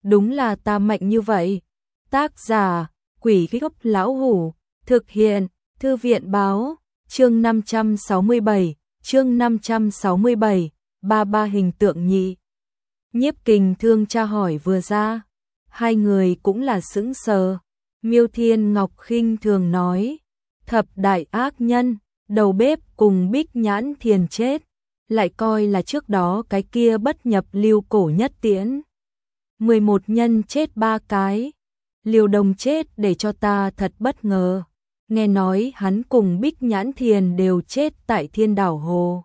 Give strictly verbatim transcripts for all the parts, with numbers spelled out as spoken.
đúng là ta mạnh như vậy. Tác giả, Quỷ Gốc Lão Hủ, thực hiện, Thư viện báo, chương năm trăm sáu mươi bảy, chương năm trăm sáu mươi bảy, ba ba hình tượng nhị. Nhiếp Kình Thương tra hỏi vừa ra, hai người cũng là sững sờ. Miêu Thiên Ngọc khinh thường nói, thập đại ác nhân, đầu bếp cùng Bích Nhãn Thiền chết, lại coi là trước đó cái kia bất nhập lưu cổ nhất tiễn. mười một nhân chết ba cái, Liêu Đông chết để cho ta thật bất ngờ. Nghe nói hắn cùng Bích Nhãn Thiền đều chết tại Thiên Đảo Hồ.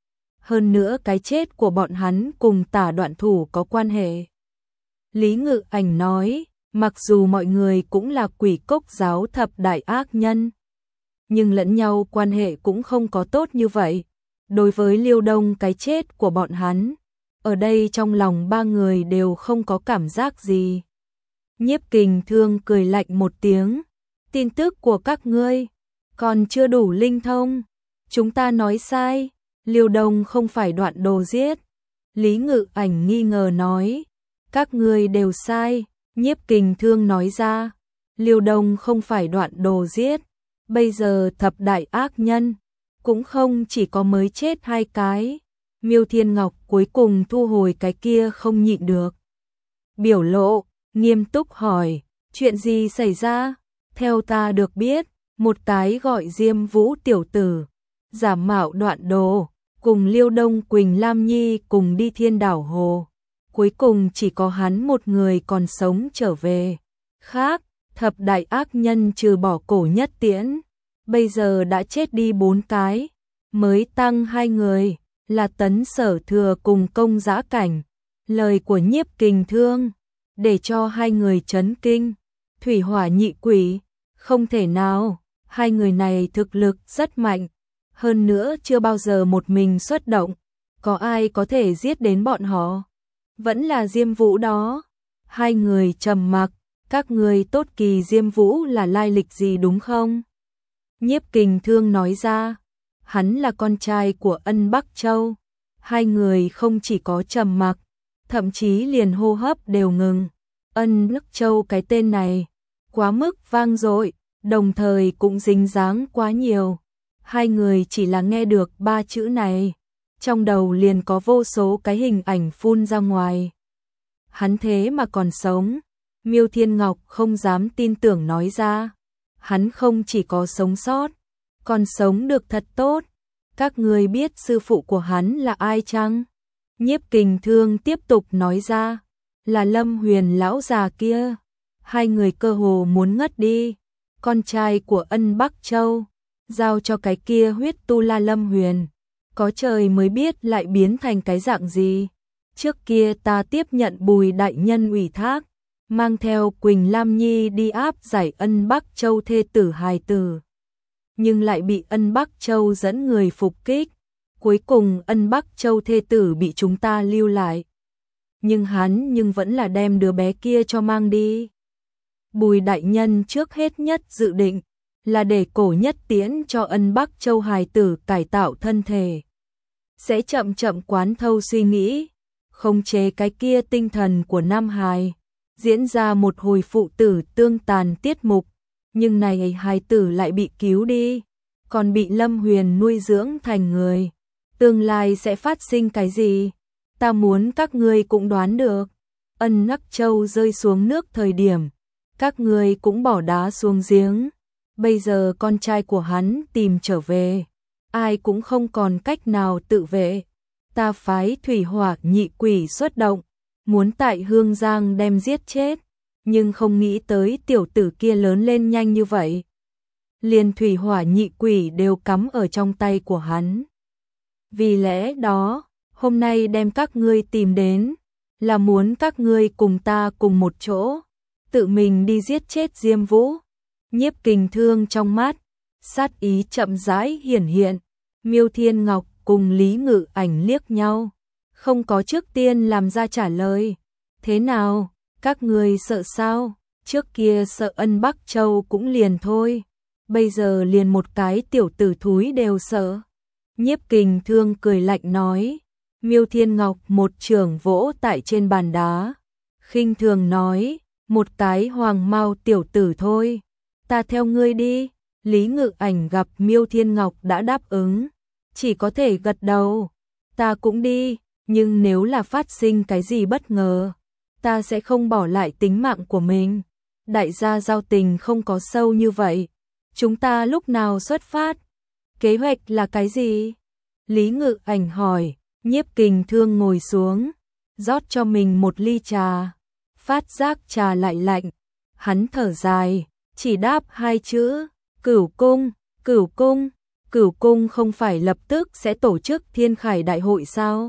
Hơn nữa cái chết của bọn hắn cùng Tả Đoạn Thủ có quan hệ. Lý Ngự Ảnh nói, mặc dù mọi người cũng là Quỷ Cốc giáo thập đại ác nhân, nhưng lẫn nhau quan hệ cũng không có tốt như vậy. Đối với Liêu Đông cái chết của bọn hắn, ở đây trong lòng ba người đều không có cảm giác gì. Nhiếp Kình Thương cười lạnh một tiếng, tin tức của các ngươi còn chưa đủ linh thông, chúng ta nói sai, Liêu Đông không phải Đoạn Đồ giết. Lý Ngự Ảnh nghi ngờ nói, các ngươi đều sai. Nhiếp Kình Thương nói ra, Liêu Đông không phải Đoạn Đồ giết, bây giờ thập đại ác nhân cũng không chỉ có mới chết hai cái. Miêu Thiên Ngọc cuối cùng thu hồi cái kia không nhịn được biểu lộ, nghiêm túc hỏi, chuyện gì xảy ra? Theo ta được biết, một cái gọi Diêm Vũ tiểu tử, giả mạo Đoạn Đồ, cùng Liêu Đông Quỳnh Lam Nhi cùng đi Thiên Đảo Hồ. Cuối cùng chỉ có hắn một người còn sống trở về. Khác, thập đại ác nhân trừ bỏ cổ nhất tiễn, bây giờ đã chết đi bốn cái, mới tăng hai người, là Tấn Sở Thừa cùng Công Dã Cảnh. Lời của Nhiếp Kình Thương để cho hai người chấn kinh. Thủy Hỏa Nhị Quỷ, không thể nào, hai người này thực lực rất mạnh, hơn nữa chưa bao giờ một mình xuất động, có ai có thể giết đến bọn họ? Vẫn là Diêm Vũ đó. Hai người trầm mặc, các người tốt kỳ Diêm Vũ là lai lịch gì đúng không? Nhiếp Kình Thương nói ra, hắn là con trai của Ân Bắc Châu. Hai người không chỉ có trầm mặc, thậm chí liền hô hấp đều ngừng. Ân Bắc Châu cái tên này quá mức vang dội, đồng thời cũng dính dáng quá nhiều. Hai người chỉ là nghe được ba chữ này, trong đầu liền có vô số cái hình ảnh phun ra ngoài. Hắn thế mà còn sống. Miêu Thiên Ngọc không dám tin tưởng nói ra, hắn không chỉ có sống sót, còn sống được thật tốt. Các người biết sư phụ của hắn là ai chăng? Nhiếp Kình Thương tiếp tục nói ra, là Lâm Huyền lão già kia. Hai người cơ hồ muốn ngất đi. Con trai của Ân Bắc Châu, giao cho cái kia huyết tu la Lâm Huyền, có trời mới biết lại biến thành cái dạng gì. Trước kia ta tiếp nhận Bùi đại nhân ủy thác, mang theo Quỳnh Lam Nhi đi áp giải Ân Bắc Châu thê tử hài tử, nhưng lại bị Ân Bắc Châu dẫn người phục kích. Cuối cùng Ân Bắc Châu thê tử bị chúng ta lưu lại, nhưng hắn nhưng vẫn là đem đứa bé kia cho mang đi. Bùi đại nhân trước hết nhất dự định là để cổ nhất tiễn cho Ân Bắc Châu hài tử cải tạo thân thể, sẽ chậm chậm quán thâu suy nghĩ, khống chế cái kia tinh thần của nam hài, diễn ra một hồi phụ tử tương tàn tiết mục. Nhưng này hài tử lại bị cứu đi, còn bị Lâm Huyền nuôi dưỡng thành người. Tương lai sẽ phát sinh cái gì? Ta muốn các ngươi cũng đoán được. Ân Bắc Châu rơi xuống nước thời điểm, các ngươi cũng bỏ đá xuống giếng. Bây giờ con trai của hắn tìm trở về, ai cũng không còn cách nào tự vệ. Ta phái Thủy Hỏa Nhị Quỷ xuất động, muốn tại Hương Giang đem giết chết, nhưng không nghĩ tới tiểu tử kia lớn lên nhanh như vậy. Liền Thủy Hỏa Nhị Quỷ đều cắm ở trong tay của hắn. Vì lẽ đó, hôm nay đem các ngươi tìm đến, là muốn các ngươi cùng ta cùng một chỗ, tự mình đi giết chết Diêm Vũ. Nhiếp Kình Thương trong mắt, sát ý chậm rãi hiển hiện. Miêu Thiên Ngọc cùng Lý Ngự Ảnh liếc nhau, không có trước tiên làm ra trả lời. Thế nào, các người sợ sao? Trước kia sợ Ân Bắc Châu cũng liền thôi, bây giờ liền một cái tiểu tử thúi đều sợ. Nhiếp Kình Thương cười lạnh nói. Miêu Thiên Ngọc một chưởng vỗ tại trên bàn đá, khinh thường nói, một cái hoàng mao tiểu tử thôi, ta theo ngươi đi. Lý Ngự Ảnh gặp Miêu Thiên Ngọc đã đáp ứng, chỉ có thể gật đầu, ta cũng đi, nhưng nếu là phát sinh cái gì bất ngờ, ta sẽ không bỏ lại tính mạng của mình. Đại gia giao tình không có sâu như vậy, chúng ta lúc nào xuất phát? Kế hoạch là cái gì? Lý Ngự Ảnh hỏi. Nhiếp Kình Thương ngồi xuống, rót cho mình một ly trà, phát giác trà lại lạnh, hắn thở dài, chỉ đáp hai chữ, Cửu Cung. Cửu Cung, Cửu Cung không phải lập tức sẽ tổ chức Thiên Khải Đại hội sao?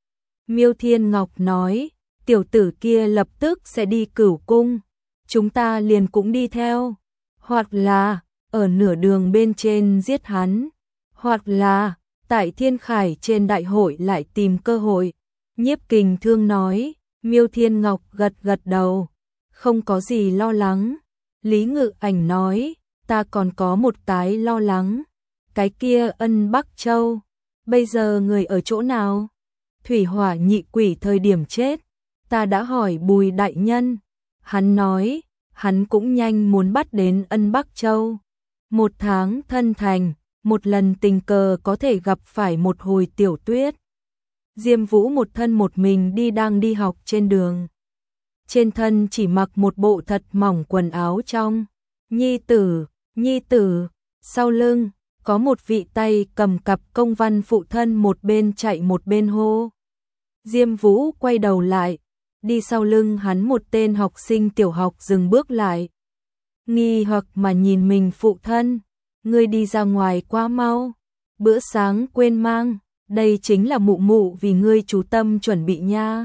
Miêu Thiên Ngọc nói, tiểu tử kia lập tức sẽ đi Cửu Cung, chúng ta liền cũng đi theo, hoặc là ở nửa đường bên trên giết hắn, hoặc là tại Thiên Khải trên đại hội lại tìm cơ hội. Nhiếp Kình Thương nói. Miêu Thiên Ngọc gật gật đầu, không có gì lo lắng. Lý Ngự Ảnh nói, ta còn có một cái lo lắng, cái kia Ân Bắc Châu, bây giờ người ở chỗ nào? Thủy Hỏa nhị quỷ thời điểm chết, ta đã hỏi Bùi đại nhân, hắn nói, hắn cũng nhanh muốn bắt đến Ân Bắc Châu. Một tháng thân thành, một lần tình cờ có thể gặp phải một hồi tiểu tuyết. Diêm Vũ một thân một mình đi đang đi học trên đường. Trên thân chỉ mặc một bộ thật mỏng quần áo trong. Nhi tử, nhi tử, sau lưng, có một vị tay cầm cặp công văn phụ thân một bên chạy một bên hô. Diêm Vũ quay đầu lại, đi sau lưng hắn một tên học sinh tiểu học dừng bước lại. Nghi hoặc mà nhìn mình phụ thân, ngươi đi ra ngoài quá mau, bữa sáng quên mang. Đây chính là mụ mụ vì ngươi chú tâm chuẩn bị nha.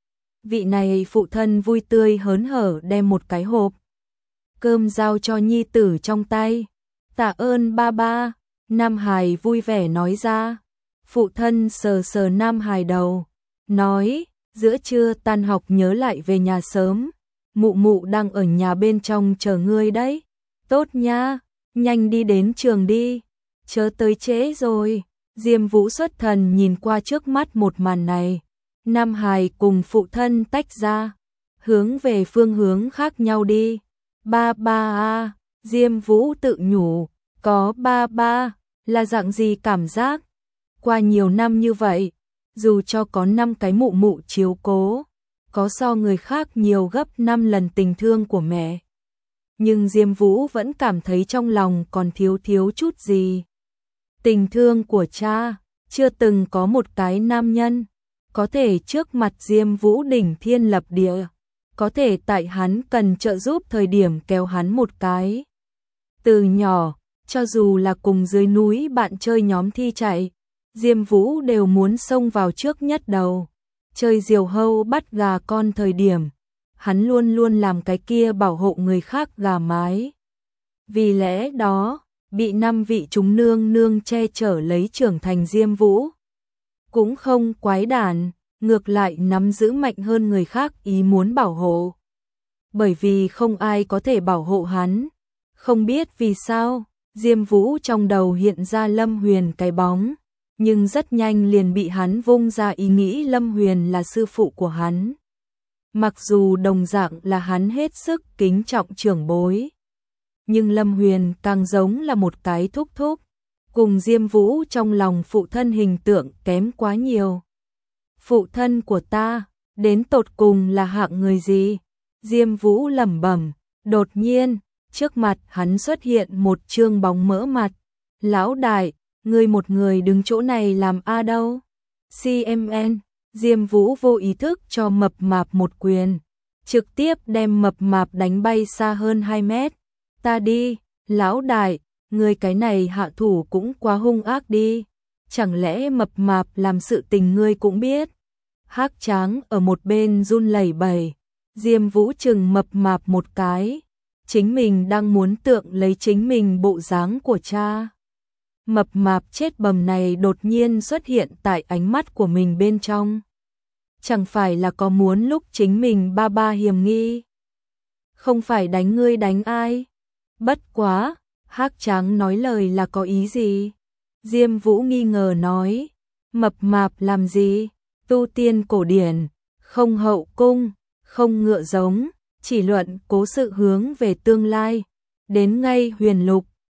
Vị này phụ thân vui tươi hớn hở đem một cái hộp cơm giao cho nhi tử trong tay. Tạ ơn ba ba, Nam Hải vui vẻ nói ra. Phụ thân sờ sờ Nam Hải đầu, nói, giữa trưa tan học nhớ lại về nhà sớm. Mụ mụ đang ở nhà bên trong chờ ngươi đấy. Tốt nha, nhanh đi đến trường đi, chớ tới trễ rồi. Diêm Vũ xuất thần nhìn qua trước mắt một màn này. Nam Hải cùng phụ thân tách ra, hướng về phương hướng khác nhau đi. Ba ba a, Diêm Vũ tự nhủ, có ba ba, là dạng gì cảm giác? Qua nhiều năm như vậy, dù cho có năm cái mụ mụ chiếu cố, có so người khác nhiều gấp năm lần tình thương của mẹ. Nhưng Diêm Vũ vẫn cảm thấy trong lòng còn thiếu thiếu chút gì. Tình thương của cha, chưa từng có một cái nam nhân có thể trước mặt Diêm Vũ đỉnh thiên lập địa, có thể tại hắn cần trợ giúp thời điểm kéo hắn một cái. Từ nhỏ, cho dù là cùng dưới núi bạn chơi nhóm thi chạy, Diêm Vũ đều muốn xông vào trước nhất đầu. Chơi diều hâu bắt gà con thời điểm, hắn luôn luôn làm cái kia bảo hộ người khác gà mái. Vì lẽ đó, bị năm vị chúng nương nương che chở lấy trưởng thành Diêm Vũ cũng không quái đản, ngược lại nắm giữ mạnh hơn người khác ý muốn bảo hộ. Bởi vì không ai có thể bảo hộ hắn. Không biết vì sao, Diêm Vũ trong đầu hiện ra Lâm Huyền cái bóng, nhưng rất nhanh liền bị hắn vung ra ý nghĩ Lâm Huyền là sư phụ của hắn. Mặc dù đồng dạng là hắn hết sức kính trọng trưởng bối, nhưng Lâm Huyền càng giống là một cái thúc thúc, cùng Diêm Vũ trong lòng phụ thân hình tượng kém quá nhiều. Phụ thân của ta, đến tột cùng là hạng người gì? Diêm Vũ lẩm bẩm, đột nhiên, trước mặt hắn xuất hiện một trương bóng mỡ mặt. Lão đại, ngươi một người đứng chỗ này làm a đâu? xê em en, Diêm Vũ vô ý thức cho mập mạp một quyền, trực tiếp đem mập mạp đánh bay xa hơn hai mét. Ta đi, lão đại, ngươi cái này hạ thủ cũng quá hung ác đi. Chẳng lẽ mập mạp làm sự tình ngươi cũng biết? Hắc Tráng ở một bên run lẩy bẩy. Diêm Vũ chừng mập mạp một cái, chính mình đang muốn tượng lấy chính mình bộ dáng của cha. Mập mạp chết bầm này đột nhiên xuất hiện tại ánh mắt của mình bên trong. Chẳng phải là có muốn lúc chính mình ba ba hiểm nghi? Không phải đánh ngươi đánh ai? Bất quá, Hắc Tráng nói lời là có ý gì? Diêm Vũ nghi ngờ nói, mập mạp làm gì? Tu tiên cổ điển, không hậu cung, không ngựa giống, chỉ luận cố sự hướng về tương lai. Đến ngay huyền lục,